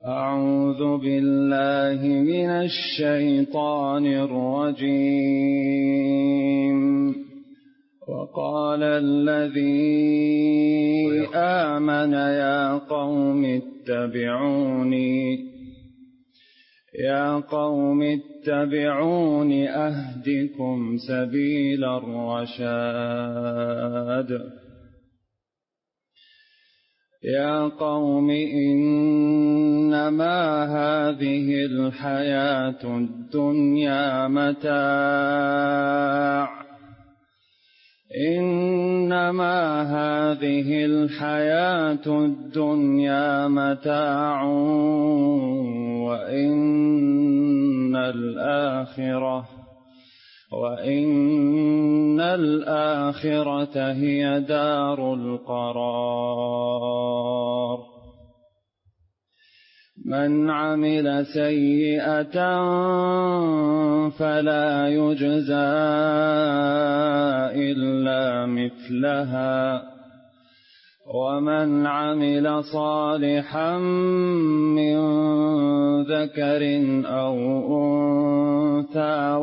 أعوذ بالله من الشيطان الرجيم. وقال الذي آمن يا قوم اتبعوني أهدكم سبيل الرشاد. يا قوم إنما هذه الحياة الدنيا متاع وإن الآخرة هي دار القرار. من عمل سيئة فلا يجزى إلا مثلها، ومن عمل صالحا من ذكر أو أنثى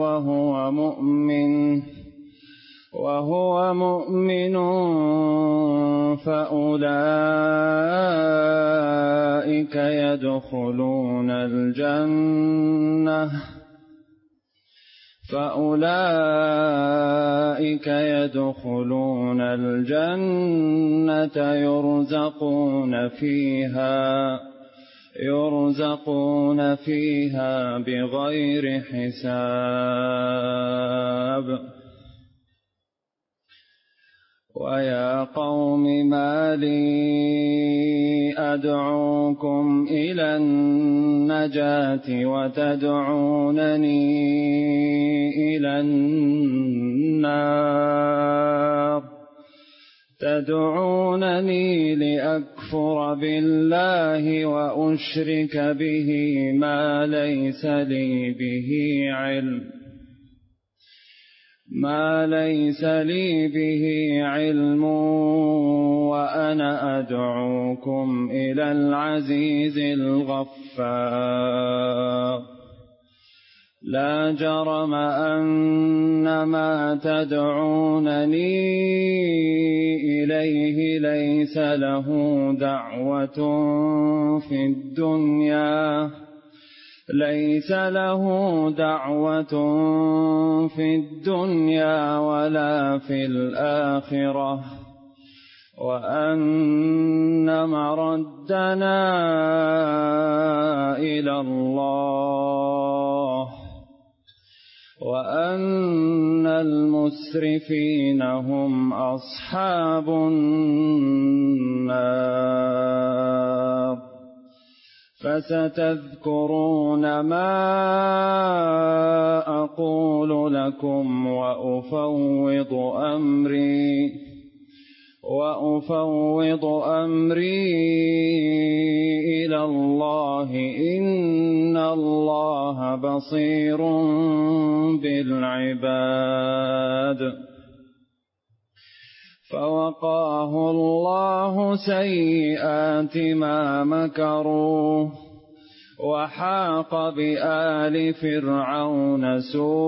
وهو مؤمن فأولئك يدخلون الجنة يرزقون فيها بغير حساب. ويا قوم ما لي أدعوكم إلى النجاة وتدعونني إلى النار، تدعونني لأكفر بالله وأشرك به ما ليس لي به علم وأنا أدعوكم إلى العزيز الغفار. لا جرم أن ما تدعونني إليه ليس له دعوة في الدنيا ولا في الآخرة، وأن مردنا إلى الله، وأن المسرفين هم أصحاب النار. فستذكرون ما أقول لكم وأفوض أمري إلى الله، إن الله بصير بالعباد. فوقاه الله سيئات ما مكروا، وحاق بآل فرعون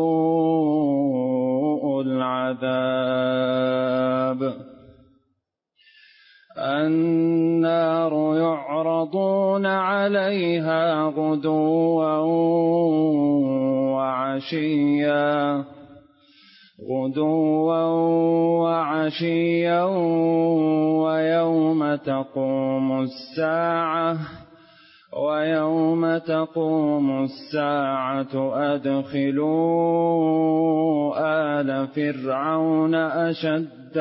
سوء العذاب. النار يعرضون عليها غدوا وعشيا ويوم تقوم الساعة أدخلوا آل فرعون أشد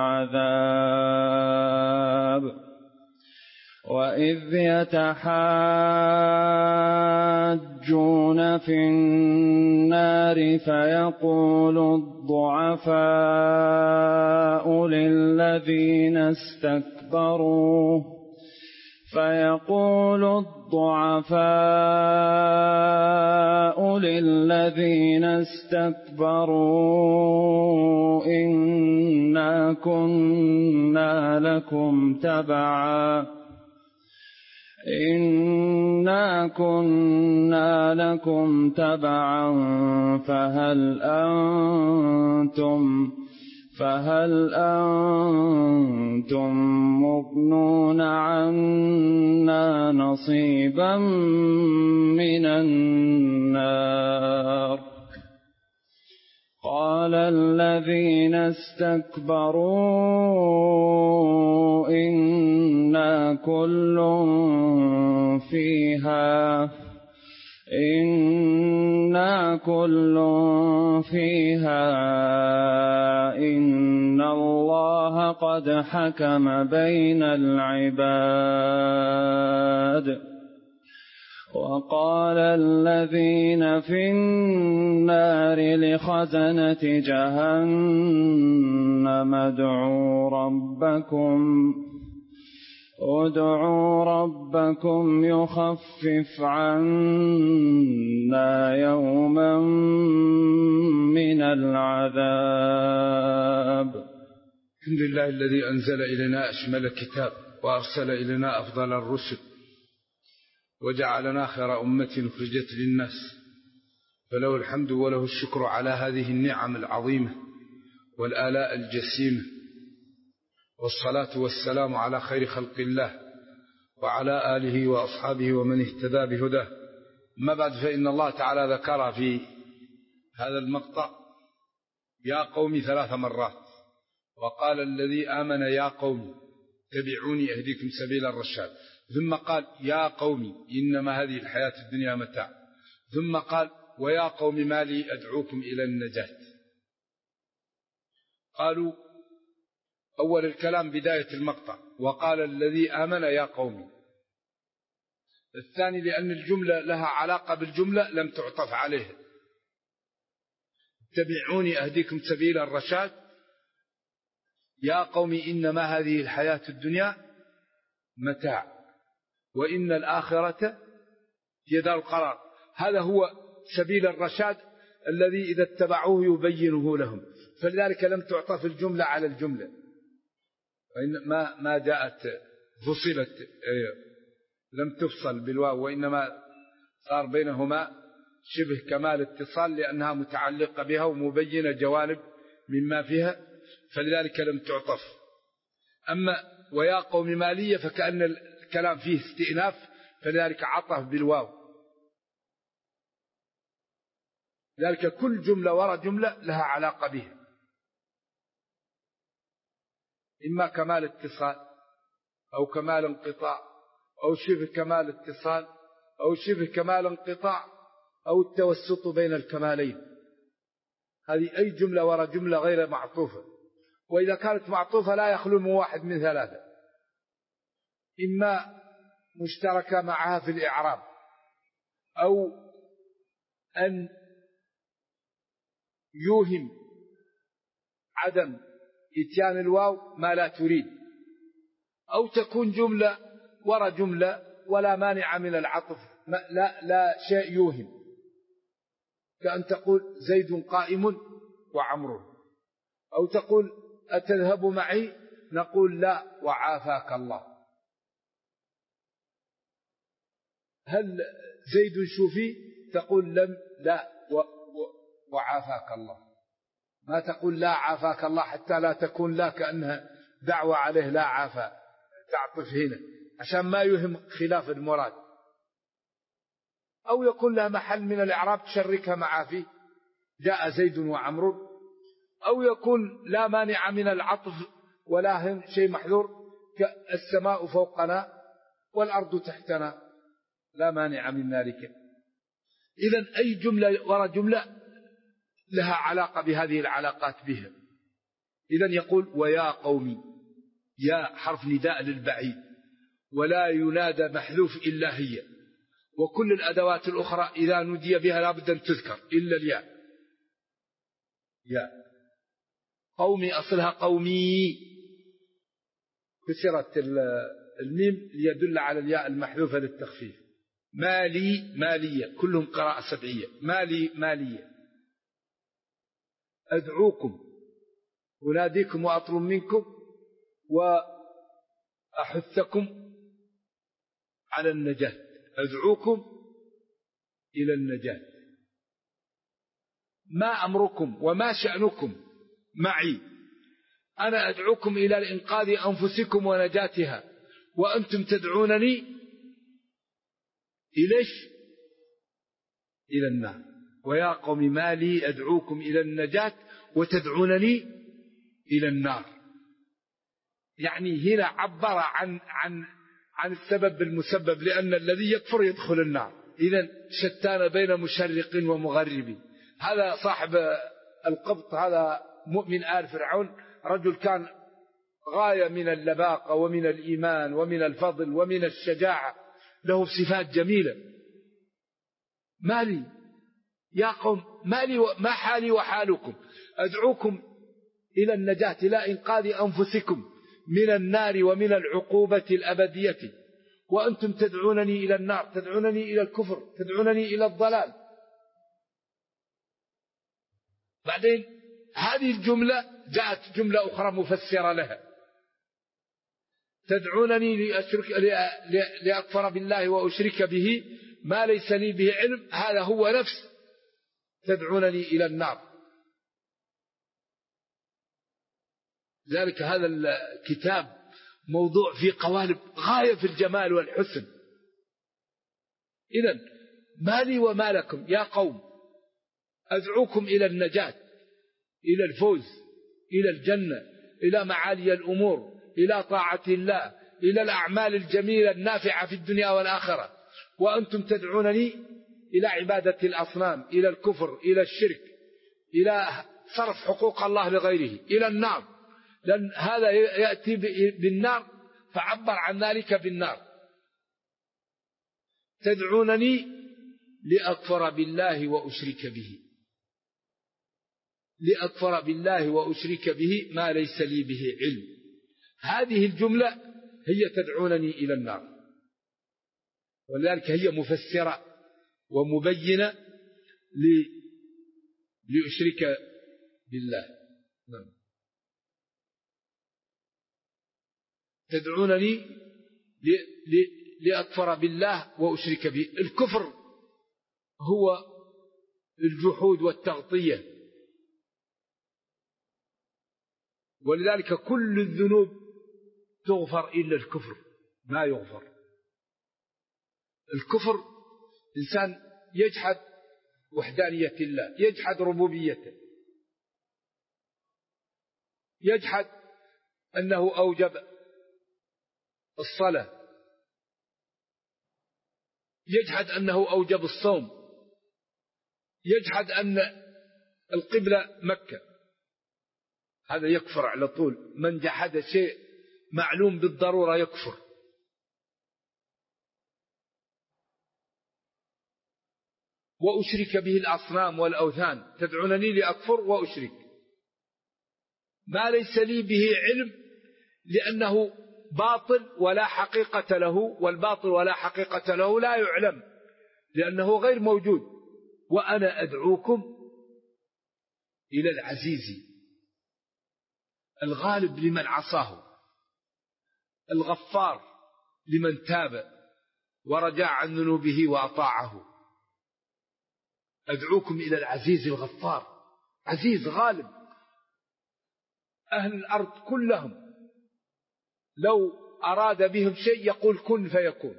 العذاب. وإذ يتحاجون في النار فيقول الضعفاء للذين استكبروا إنا كنا لكم تبعا إنا كنا لكم تبعا فهل أنتم مغنون عنا نصيبا من النار قال الذين استكبروا إنا كل فيها إن الله قد حكم بين العباد وقال الذين في النار لخزنة جهنم ادعوا ربكم يخفف عنا يوما من العذاب. الحمد لله الذي أنزل إلينا أشمل الكتاب وأرسل إلينا أفضل الرسل وجعلنا خير أمة أخرجت للناس، فله الحمد وله الشكر على هذه النعم العظيمة والآلاء الجسيمة، والصلاة والسلام على خير خلق الله وعلى آله وأصحابه ومن اهتدى بهداه. أما بعد، فإن الله تعالى ذكر في هذا المقطع يا قوم 3 مرات، وقال الذي آمن يا قوم اتبعوني أهديكم سبيل الرشاد، ثم قال يا قوم إنما هذه الحياة الدنيا متاع، ثم قال ويا قوم ما لي أدعوكم إلى النجاة. قالوا أول الكلام بداية المقطع وقال الذي آمن يا قوم، الثاني لأن الجملة لها علاقة بالجملة لم تعطف عليها، اتبعوني أهديكم سبيل الرشاد، يا قوم إنما هذه الحياة الدنيا متاع وإن الآخرة هي دار القرار. هذا هو سبيل الرشاد الذي إذا اتبعوه يبينه لهم، فلذلك لم تعطف الجملة على الجملة، ما جاءت فصلت لم تفصل بالواو، وإنما صار بينهما شبه كمال اتصال لأنها متعلقة بها ومبينة جوانب مما فيها، فلذلك لم تعطف. أما ويا قوم مالية فكأن الكلام فيه استئناف، فلذلك عطف بالواو. ذلك كل جملة وراء جملة لها علاقة بها، إما كمال اتصال أو كمال انقطاع أو شبه كمال اتصال أو شبه كمال انقطاع أو التوسط بين الكمالين. هذه أي جملة وراء جملة غير معطوفة، وإذا كانت معطوفة لا يخلو من واحد من 3، إما مشتركة معها في الإعراب، أو أن يوهم عدم إتيان الواو ما لا تريد، أو تكون جملة وراء جملة ولا مانع من العطف، لا شيء يوهم، كأن تقول زيد قائم وعمر، أو تقول أتذهب معي نقول لا وعافاك الله. هل زيد شوفي تقول لا وعافاك الله، ما تقول لا عافاك الله حتى لا تكون لا كأنها دعوة عليه لا عافا، تعطف هنا عشان ما يهم خلاف المراد، أو يكون لها محل من الإعراب تشركها معه فيه جاء زيد وعمر، أو يكون لا مانع من العطف ولا هم شيء محذور كالسماء فوقنا والأرض تحتنا، لا مانع من ذلك. إذن أي جملة وراء جملة لها علاقة بهذه العلاقات بها. إذن يقول ويا قومي، يا حرف نداء للبعيد ولا ينادى محذوف إلا هي، وكل الأدوات الأخرى إذا نودي بها لابد أن تذكر إلا الياء. يا قومي أصلها قومي، كسرت الميم ليدل على الياء المحذوفة للتخفيف. مالي مالية، كلهم قراءة سبعية، مالي مالية. أدعوكم أناديكم وأطلب منكم وأحثكم، على النجاة. أدعوكم إلى النجاة. ما أمركم وما شأنكم معي؟ أنا أدعوكم إلى الإنقاذ أنفسكم ونجاتها، وأنتم تدعونني إلى النار. ويا قوم ما لي أدعوكم إلى النجاة وتدعونني إلى النار. يعني هنا عبر عن السبب بالمسبب، لأن الذي يكفر يدخل النار. إذن شتان بين مشرق ومغرب. هذا صاحب القبط، هذا مؤمن آل فرعون، رجل كان غاية من اللباقة ومن الإيمان ومن الفضل ومن الشجاعة، له صفات جميلة. ما لي يا قوم ما حالي وحالكم؟ أدعوكم إلى النجاة، إلى إنقاذ أنفسكم من النار ومن العقوبة الأبدية، وأنتم تدعونني إلى النار، تدعونني إلى الكفر، تدعونني إلى الضلال. بعدين هذه الجملة جاءت جملة أخرى مفسرة لها: تدعونني لأكفر بالله وأشرك به ما ليس لي به علم. هذا هو نفس تدعونني إلى النار. ذلك هذا الكتاب موضوع في قوالب غاية في الجمال والحسن. إذن ما لي وما لكم يا قوم؟ أدعوكم إلى النجاة، إلى الفوز، إلى الجنة، إلى معالي الأمور، إلى طاعة الله، إلى الأعمال الجميلة النافعة في الدنيا والآخرة، وأنتم تدعونني إلى عبادة الأصنام، إلى الكفر، إلى الشرك، إلى صرف حقوق الله لغيره، إلى النار. لأن هذا يأتي بالنار، فعبر عن ذلك بالنار. تدعونني لأكفر بالله وأشرك به، لأكفر بالله وأشرك به ما ليس لي به علم. هذه الجملة هي تدعونني إلى النار، ولذلك هي مفسرة ومبينة لأشرك بالله. نعم. تدعونني لأكفر بالله وأشرك به. الكفر هو الجحود والتغطية، ولذلك كل الذنوب تغفر إلا الكفر ما يغفر. الكفر إنسان يجحد وحدانية الله، يجحد ربوبيته، يجحد أنه أوجب الصلاة، يجحد أنه أوجب الصوم، يجحد أن القبلة مكة. هذا يكفر على طول. من جحد شيء معلوم بالضرورة يكفر. وأشرك به الأصنام والأوثان. تدعونني لأكفر وأشرك ما ليس لي به علم، لأنه باطل ولا حقيقة له، والباطل ولا حقيقة له لا يعلم لأنه غير موجود. وأنا أدعوكم إلى العزيز الغالب لمن عصاه، الغفار لمن تاب ورجع عن ذنوبه وأطاعه. أدعوكم إلى العزيز الغفار، عزيز غالب. أهل الأرض كلهم لو أراد بهم شيء يقول كن فيكون.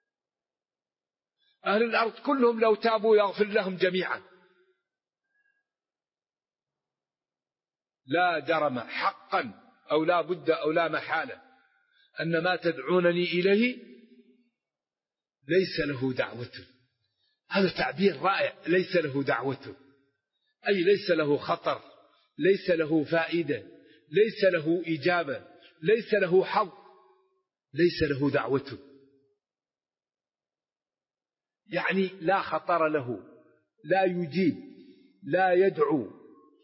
أهل الأرض كلهم لو تابوا يغفر لهم جميعا. لا جرم حقا أو لا بد أو لا محالة أن ما تدعونني إليه ليس له دعوة. هذا تعبير رائع. ليس له دعوة، أي ليس له خطر، ليس له فائدة، ليس له إجابة، ليس له حظ، ليس له دعوة. يعني لا خطر له، لا يجيب، لا يدعو،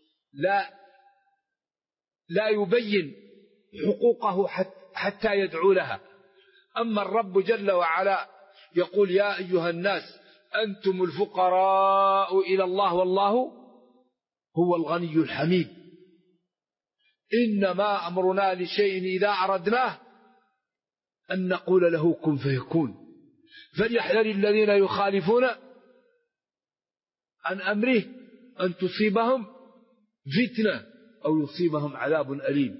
لا يبين حقوقه حتى يدعو لها. أما الرب جل وعلا يقول يا أيها الناس أنتم الفقراء إلى الله والله هو الغني الحميد. إنما أمرنا لشيء إذا أردناه أن نقول له كن فيكون. فليحذر الذين يخالفون عن أمره أن تصيبهم فتنة أو يصيبهم عذاب أليم.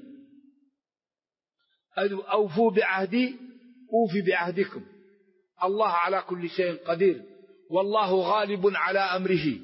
أوفوا بعهدي أوفي بعهدكم، الله على كل شيء قدير والله غالب على أمره.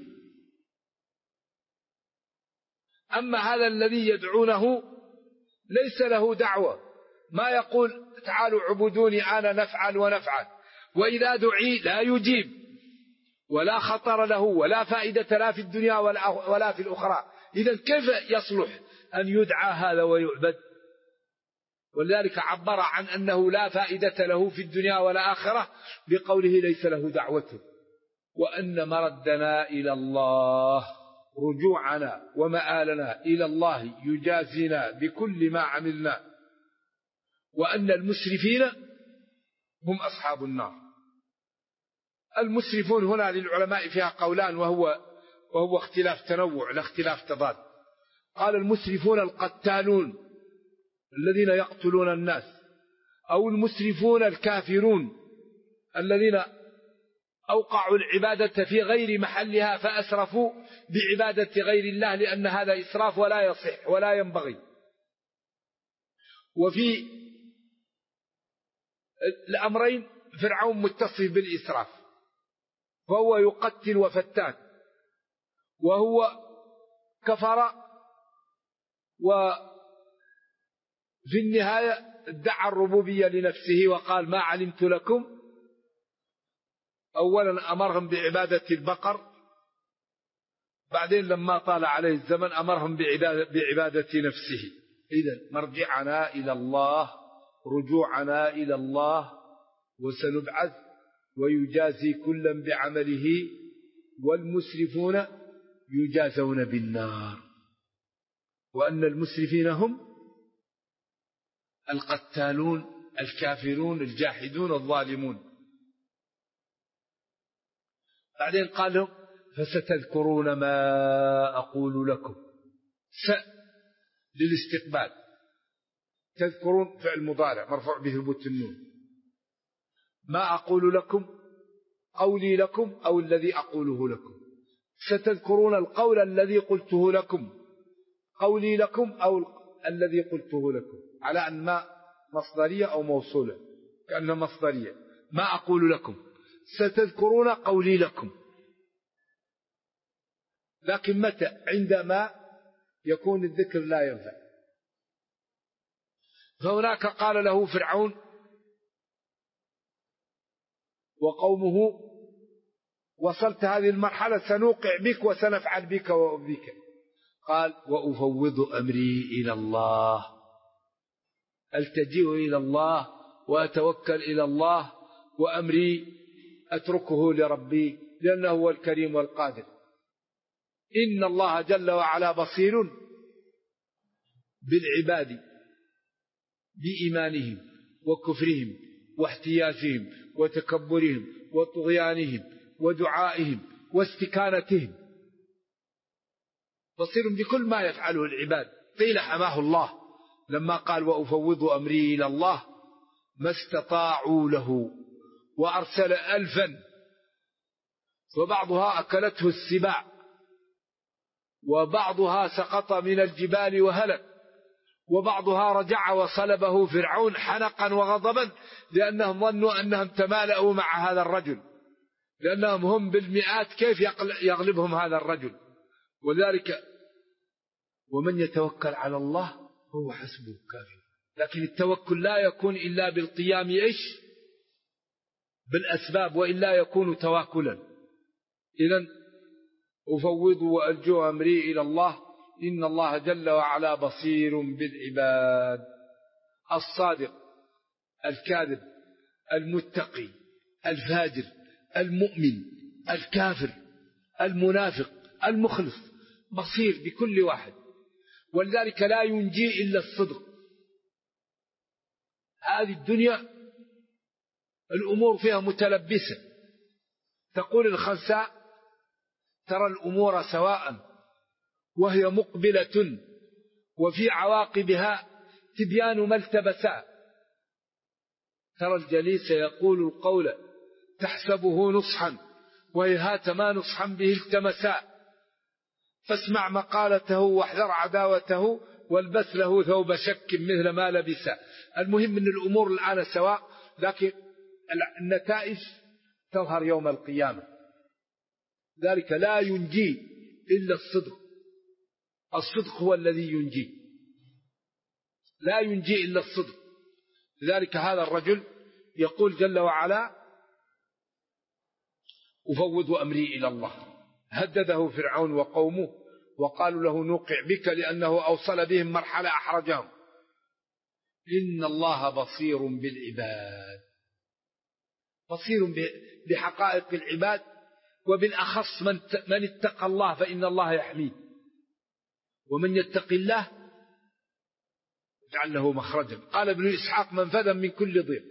أما هذا الذي يدعونه ليس له دعوة، ما يقول تعالوا عبدوني أنا نفعل ونفعل، وإذا دعي لا يجيب ولا خطر له ولا فائدة لا في الدنيا ولا في الأخرى. إذن كيف يصلح أن يدعى هذا ويعبد؟ ولذلك عبر عن أنه لا فائدة له في الدنيا ولا آخرة بقوله ليس له دعوة، وأن مردنا إلى الله، رجوعنا ومآلنا إلى الله يجازينا بكل ما عملنا، وأن المسرفين هم أصحاب النار. المسرفون هنا للعلماء فيها قولان، وهو اختلاف تنوع لا اختلاف تضاد. قال المسرفون القتالون الذين يقتلون الناس، أو المسرفون الكافرون الذين أوقعوا العبادة في غير محلها فأسرفوا بعبادة غير الله، لأن هذا إسراف ولا يصح ولا ينبغي. وفي الأمرين فرعون متصف بالإسراف، فهو يقتل وفتان، وهو كفر وفي النهاية ادعى الربوبية لنفسه وقال ما علمت لكم. أولا أمرهم بعبادة البقر، بعدين لما طال عليه الزمن أمرهم بعبادة نفسه. إذن مرجعنا إلى الله، رجوعنا إلى الله، وسنبعث ويجازي كلا بعمله، والمسرفون يجازون بالنار، وأن المسرفين هم القتالون الكافرون الجاحدون الظالمون. بعدين قال لهم فستذكرون ما أقول لكم. للاستقبال، تذكرون فعل مضارع مرفوع به ثبوت النون. ما أقول لكم قولي لكم أو الذي أقوله لكم. ستذكرون القول الذي قلته لكم، قولي لكم أو الذي قلته لكم، على أن ما مصدرية أو موصولة كأنها مصدرية. ما أقول لكم ستذكرون قولي لكم، لكن متى؟ عندما يكون الذكر لا ينفع. فهناك قال له فرعون وقومه وصلت هذه المرحلة سنوقع بك وسنفعل بك وبك. قال وأفوض أمري إلى الله، ألتجئ إلى الله وأتوكل إلى الله، وأمري أتركه لربي لأنه هو الكريم والقادر. إن الله جل وعلا بصير بالعباد بإيمانهم وكفرهم واحتياجهم وتكبرهم وطغيانهم ودعائهم واستكانتهم، بصير بكل ما يفعله العباد. قيل حماه الله لما قال وأفوض أمري إلى الله ما استطاعوا له، وأرسل 1000 وبعضها أكلته السباع وبعضها سقط من الجبال وهلك، وبعضها رجع وصلبه فرعون حنقا وغضبا، لأنهم ظنوا أنهم تمالأوا مع هذا الرجل، لأنهم هم بالمئات كيف يغلبهم هذا الرجل. وذلك ومن يتوكل على الله هو حسبه كافي. لكن التوكل لا يكون إلا بالقيام بالأسباب، وإلا يكون تواكلا. إذن أفوض وألجو أمري إلى الله إن الله جل وعلا بصير بالعباد. الصادق الكاذب المتقي الفاجر المؤمن الكافر المنافق المخلص بصير بكل واحد، ولذلك لا ينجي إلا الصدق. هذه الدنيا الأمور فيها متلبسة. تقول الخنساء ترى الأمور سواء وهي مقبلة وفي عواقبها تبيان ما التبسا. ترى الجليس يقول القول تحسبه نصحا وهيهات ما نصحا به التمسا، فاسمع مقالته واحذر عداوته والبس له ثوب شك مثل ما لبس. المهم أن الأمور الآن سواء، لكن النتائج تظهر يوم القيامة. ذلك لا ينجي إلا الصدق، الصدق هو الذي ينجي، لا ينجي إلا الصدق. لذلك هذا الرجل يقول جل وعلا أفوض أمري إلى الله. هدده فرعون وقومه وقالوا له نوقع بك لأنه أوصل بهم مرحلة أحرجهم. إن الله بصير بالعباد، بصير بحقائق العباد، وبالأخص من اتقى الله فإن الله يحميه، ومن يتق الله يجعل له مخرجا. قال ابن إسحاق منفذا من كل ضيق.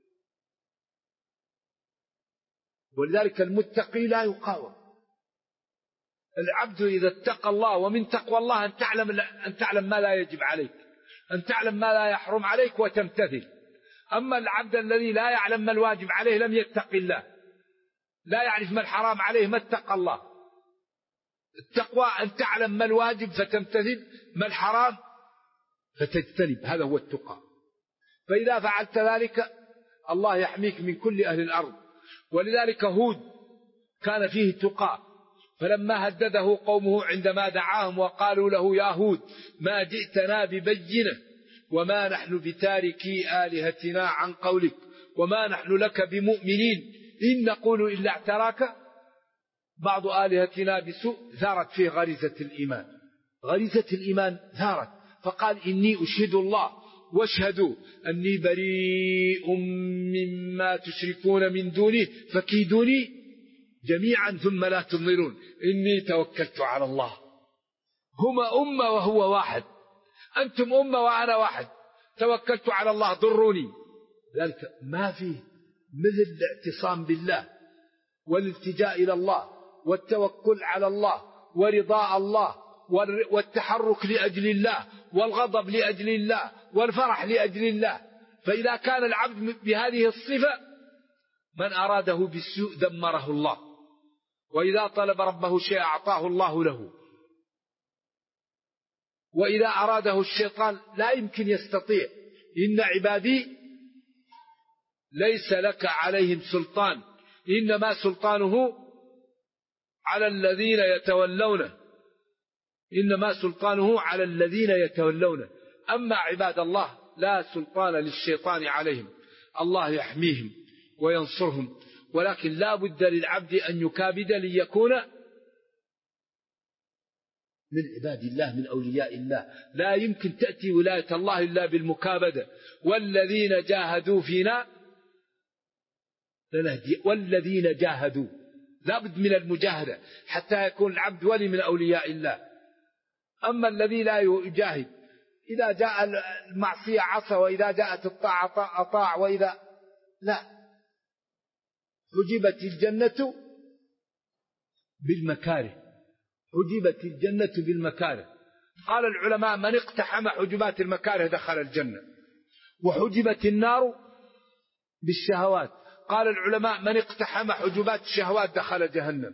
ولذلك المتقي لا يقاوم. العبد إذا اتقى الله، ومن تقوى الله أن تعلم ما لا يجب عليك، أن تعلم ما لا يحرم عليك وتمتثل. أما العبد الذي لا يعلم ما الواجب عليه لم يتق الله، لا يعرف ما الحرام عليه، ما اتقى الله. التقوى أن تعلم ما الواجب فتمتثل، ما الحرام فتجتنب، هذا هو التقى. فإذا فعلت ذلك الله يحميك من كل أهل الأرض. ولذلك هود كان فيه تقى، فلما هدده قومه عندما دعاهم وقالوا له يا هود ما جئتنا ببينة وما نحن بتاركي آلهتنا عن قولك وما نحن لك بمؤمنين إن نقول إلا اعتراك بعض آلهتنا بسوء، ثارت فيه غريزة الإيمان، غريزة الإيمان ثارت، فقال إني أشهد الله واشهدوا أني بريء مما تشركون من دونه فكيدوني جميعا ثم لا تنظرون إني توكلت على الله. هما أمة وهو واحد، أنتم أمة وأنا واحد، توكلت على الله ضروني. ذلك ما فيه مثل الاعتصام بالله والالتجاء إلى الله والتوكل على الله ورضاء الله والتحرك لأجل الله والغضب لأجل الله والفرح لأجل الله. فإذا كان العبد بهذه الصفة من أراده بالسوء دمره الله، وإذا طلب ربه شيء أعطاه الله له، وإذا أراده الشيطان لا يمكن يستطيع. إن عبادي ليس لك عليهم سلطان إنما سلطانه على الذين يتولونه، إنما سلطانه على الذين يتولونه. أما عباد الله لا سلطان للشيطان عليهم، الله يحميهم وينصرهم. ولكن لا بد للعبد أن يكابد ليكون من عباد الله، من أولياء الله. لا يمكن تأتي ولاية الله إلا بالمكابدة. والذين جاهدوا فينا لنهدي، والذين جاهدوا، لا بد من المجاهدة حتى يكون العبد ولي من أولياء الله. أما الذي لا يجاهد إذا جاء المعصية عصى، وإذا جاءت الطاعة أطاع، وإذا لا. حجبت الجنة بالمكاره، حجبت الجنة بالمكاره. قال العلماء من اقتحم حجبات المكاره دخل الجنة. وحجبت النار بالشهوات. قال العلماء من اقتحم حجبات الشهوات دخل جهنم.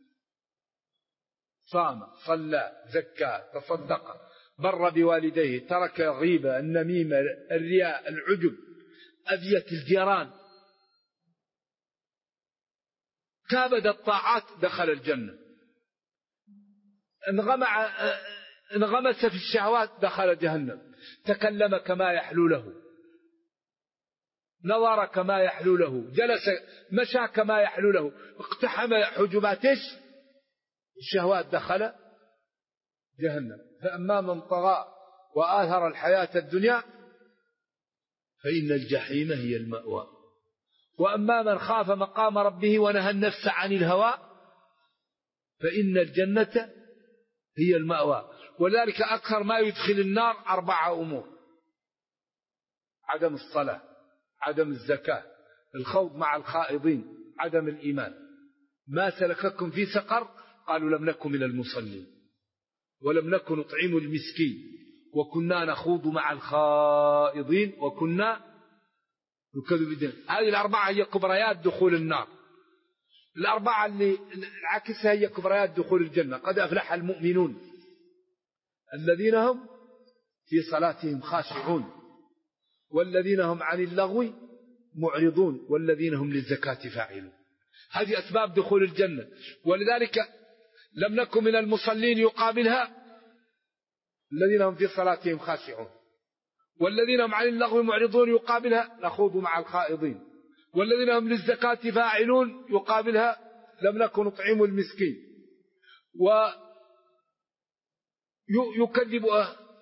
صام صلى زكى تصدق بر بوالديه ترك الغيبة النميمة الرياء العجب أذية الجيران، كابد الطاعات دخل الجنة. انغمس في الشهوات دخل جهنم. تكلم كما يحلو له، نظر كما يحلو له، جلس مشى كما يحلو له، اقتحم حجبات الشهوات دخل جهنم. فأما من طغى وآثر الحياة الدنيا فإن الجحيم هي المأوى. وأما من خاف مقام ربه ونهى النفس عن الهوى فإن الجنة هي المأوى. ولذلك أكثر ما يدخل النار 4 أمور: عدم الصلاة، عدم الزكاة، الخوض مع الخائضين، عدم الإيمان. ما سلككم في سقر؟ قالوا لم نكن من المصلين ولم نكن نطعم المسكين وكنا نخوض مع الخائضين وكنا نكذب بالدين. هذه 4 هي كبريات دخول النار. الأربعة اللي العكسها هي كبريات دخول الجنة. قد أفلح المؤمنون الذين هم في صلاتهم خاشعون والذين هم عن اللغو معرضون والذين هم للزكاة فاعلون. هذه أسباب دخول الجنة. ولذلك لم نكن من المصلين يقابلها الذين هم في صلاتهم خاشعون، والذين هم عن اللغو معرضون يقابلها نخوض مع الخائضين، والذين هم للزكاة فاعلون يقابلها لم نكن نطعم المسكين، ويكذب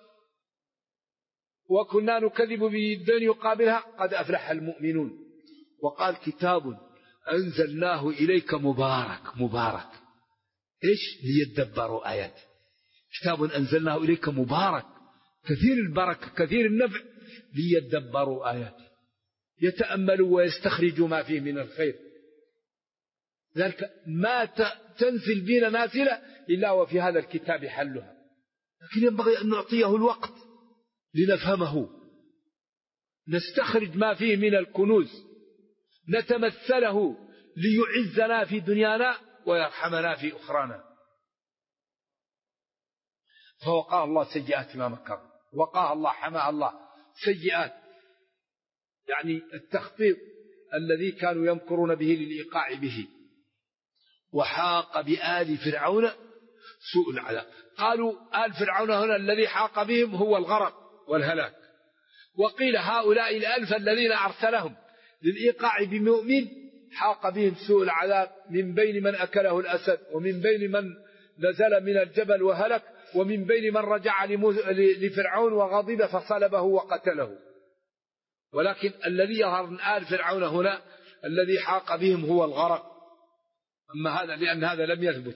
وكنا نكذب بالدين يقابلها قد أفلح المؤمنون. وقال كتاب أنزلناه إليك مبارك إيش؟ ليدبروا آيات. كتاب أنزلناه إليك مبارك كثير البركة كثير النفع ليدبروا آيات يتأملوا ويستخرجوا ما فيه من الخير. ذلك ما تنزل بنا نازلة إلا وفي هذا الكتاب حلها، لكن ينبغي أن نعطيه الوقت لنفهمه، نستخرج ما فيه من الكنوز، نتمثله ليعزنا في دنيانا ويرحمنا في أخرانا. فوقاه الله سيئات ما مكر، وقاه الله حماه الله سيئات، يعني التخطيط الذي كانوا يمكرون به للإيقاع به. وحاق بآل فرعون سوء العذاب. قالوا آل فرعون هنا الذي حاق بهم هو الغرق والهلاك. وقيل هؤلاء الألف الذين أرسلهم للإيقاع بمؤمن حاق بهم سوء العذاب، من بين من أكله الأسد، ومن بين من نزل من الجبل وهلك، ومن بين من رجع لفرعون وغضب فصلبه وقتله. ولكن الذي يظهر من آل فرعون هنا الذي حاق بهم هو الغرق. أما هذا لأن هذا لم يثبت.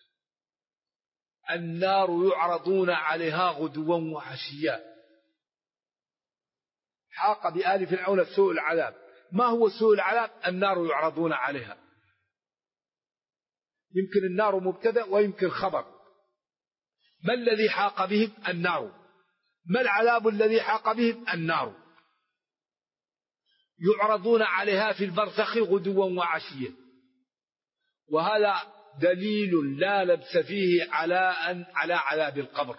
النار يعرضون عليها غدوا وعشيا. حاق بآل فرعون سوء العذاب. ما هو سوء العذاب؟ النار يعرضون عليها. يمكن النار مبتدأ ويمكن خبر. ما الذي حاق بهم؟ النار. ما العذاب الذي حاق بهم؟ النار. يعرضون عليها في البرزخ غدوا وعشيا. وهذا دليل لا لبس فيه على عذاب القبر.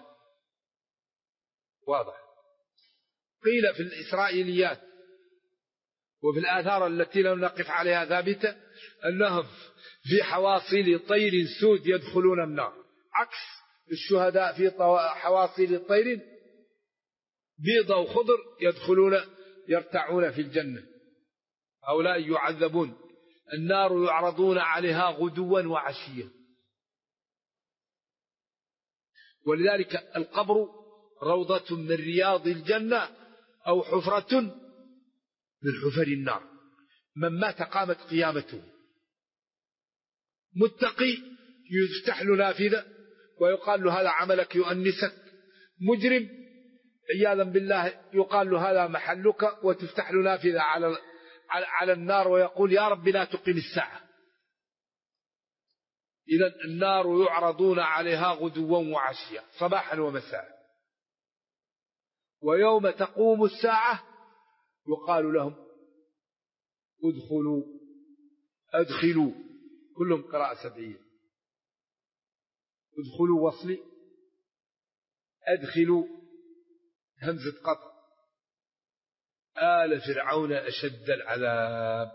واضح. قيل في الإسرائيليات وفي الآثار التي لم نقف عليها ثابتة أنهم في حواصل طير سود يدخلون النار، عكس الشهداء في حواصل طير بيضة وخضر يرتعون في الجنة. هؤلاء يعذبون. النار يعرضون عليها غدوا وعشيا. ولذلك القبر روضة من رياض الجنة أو حفرة من حفر النار. من مات قامت قيامته. متقي يفتح له نافذة ويقال له هذا عملك يؤنسك. مجرم عياذا بالله يقال له هذا محلك وتفتح له نافذة على النار ويقول يا رب لا تقم الساعة. إذن النار يعرضون عليها غدوا وعشيا صباحا ومساء. ويوم تقوم الساعة يقال لهم أدخلوا كلهم قراءة سبعية. ادخلوا وصلي، أدخلوا همزة قطع، آل فرعون أشد العذاب.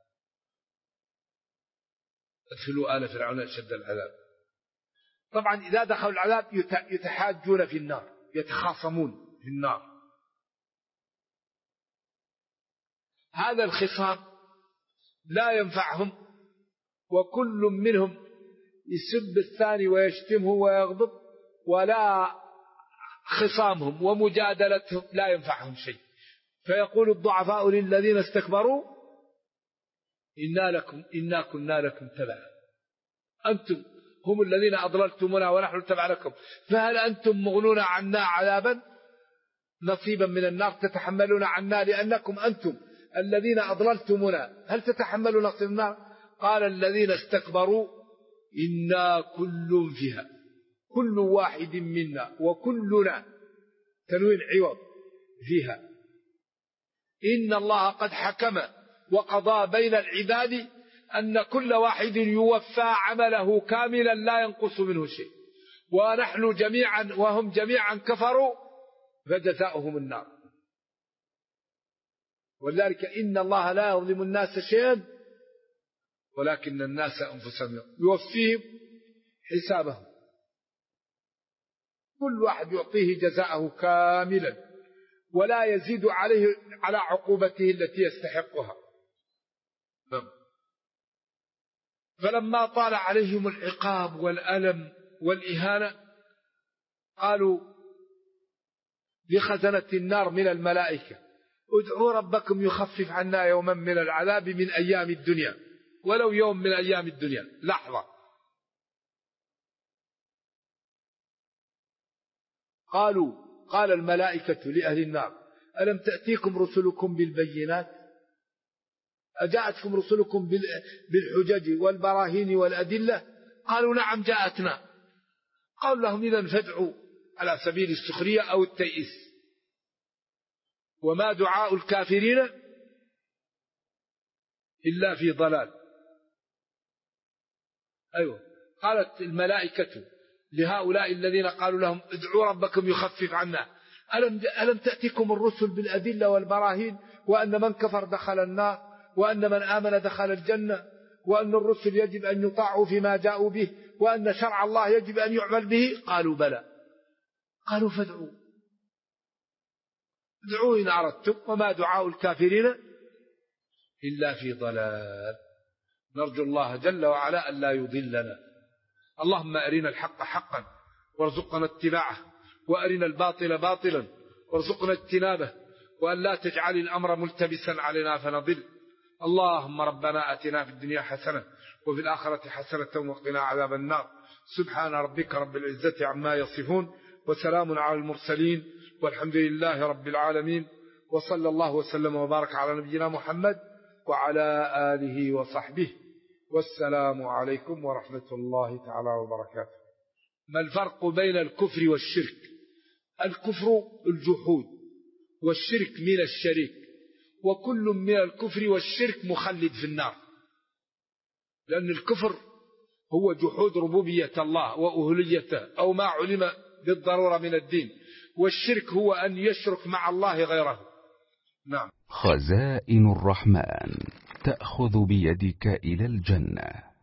ادخلوا آل فرعون أشد العذاب. طبعا إذا دخلوا العذاب يتحاجون في النار، يتخاصمون في النار. هذا الخصام لا ينفعهم، وكل منهم يسب الثاني ويشتمه ويغضب، ولا خصامهم ومجادلتهم لا ينفعهم شيء. فيقول الضعفاء للذين استكبروا إنا كنا لكم تبعا. أنتم هم الذين أضللتمونا ونحن نتبع لكم، فهل أنتم مغنون عنا عذابا نصيبا من النار تتحملون عنا لأنكم أنتم الذين أضللتمونا، هل تتحملوا نصيب النار؟ قال الذين استكبروا إنا كل فيها، كل واحد منا وكلنا تنوين عوض فيها. إن الله قد حكم وقضى بين العباد أن كل واحد يوفى عمله كاملا لا ينقص منه شيء، ونحن جميعا وهم جميعا كفروا فجزاؤهم النار. ولذلك إن الله لا يظلم الناس شيئا ولكن الناس أنفسهم يوفيهم حسابهم، كل واحد يعطيه جزاءه كاملا ولا يزيد عليه على عقوبته التي يستحقها. فلما طال عليهم العقاب والألم والإهانة قالوا لخزنة النار من الملائكة ادعوا ربكم يخفف عنا يوما من العذاب من أيام الدنيا، ولو يوم من أيام الدنيا لحظة. قال الملائكة لأهل النار ألم تأتيكم رسلكم بالبينات؟ أجاءتكم رسلكم بالحجج والبراهين والأدلة؟ قالوا نعم جاءتنا. قالوا لهم إذن فادعوا على سبيل السخرية أو التيئيس، وما دعاء الكافرين إلا في ضلال. أيوة، قالت الملائكة لهؤلاء الذين قالوا لهم ادعوا ربكم يخفف عنا ألم تأتيكم الرسل بالأدلة والبراهين وأن من كفر دخل النار وأن من آمن دخل الجنة وأن الرسل يجب أن يطاعوا فيما جاءوا به وأن شرع الله يجب أن يعمل به؟ قالوا بلى. قالوا فادعوا، ادعوا إن أردتم وما دعاء الكافرين إلا في ضلال. نرجو الله جل وعلا أن لا يضلنا. اللهم أرنا الحق حقا وارزقنا اتباعه، وأرنا الباطل باطلا وارزقنا اجتنابه، وأن لا تجعل الأمر ملتبسا علينا فنضل. اللهم ربنا آتنا في الدنيا حسنة وفي الآخرة حسنة وقنا عذاب النار. سبحان ربك رب العزة عما يصفون وسلام على المرسلين والحمد لله رب العالمين، وصلى الله وسلم وبارك على نبينا محمد وعلى آله وصحبه، والسلام عليكم ورحمة الله تعالى وبركاته. ما الفرق بين الكفر والشرك؟ الكفر الجحود، والشرك من الشريك، وكل من الكفر والشرك مخلد في النار، لأن الكفر هو جحود ربوبية الله وأهليته أو ما علم بالضرورة من الدين، والشرك هو أن يشرك مع الله غيره. نعم. خزائن الرحمن تأخذ بيدك إلى الجنة.